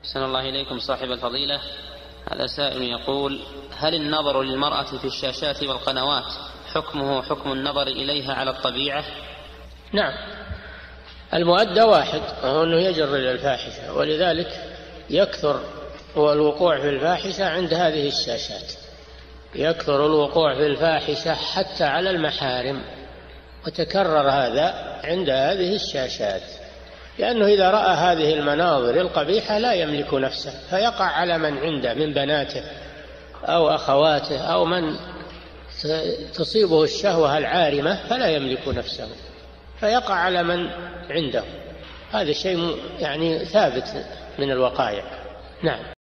أحسن الله إليكم صاحب الفضيلة. هذا سائل يقول: هل النظر للمرأة في الشاشات والقنوات حكمه حكم النظر إليها على الطبيعة؟ نعم، المؤدى واحد، وهو أنه يجر إلى الفاحشة، ولذلك يكثر الوقوع في الفاحشة عند هذه الشاشات، يكثر الوقوع في الفاحشة حتى على المحارم، وتكرر هذا عند هذه الشاشات، لأنه إذا رأى هذه المناظر القبيحة لا يملك نفسه، فيقع على من عنده من بناته أو أخواته أو من تصيبه الشهوة العارمة فلا يملك نفسه، فيقع على من عنده. هذا شيء يعني ثابت من الوقائع. نعم.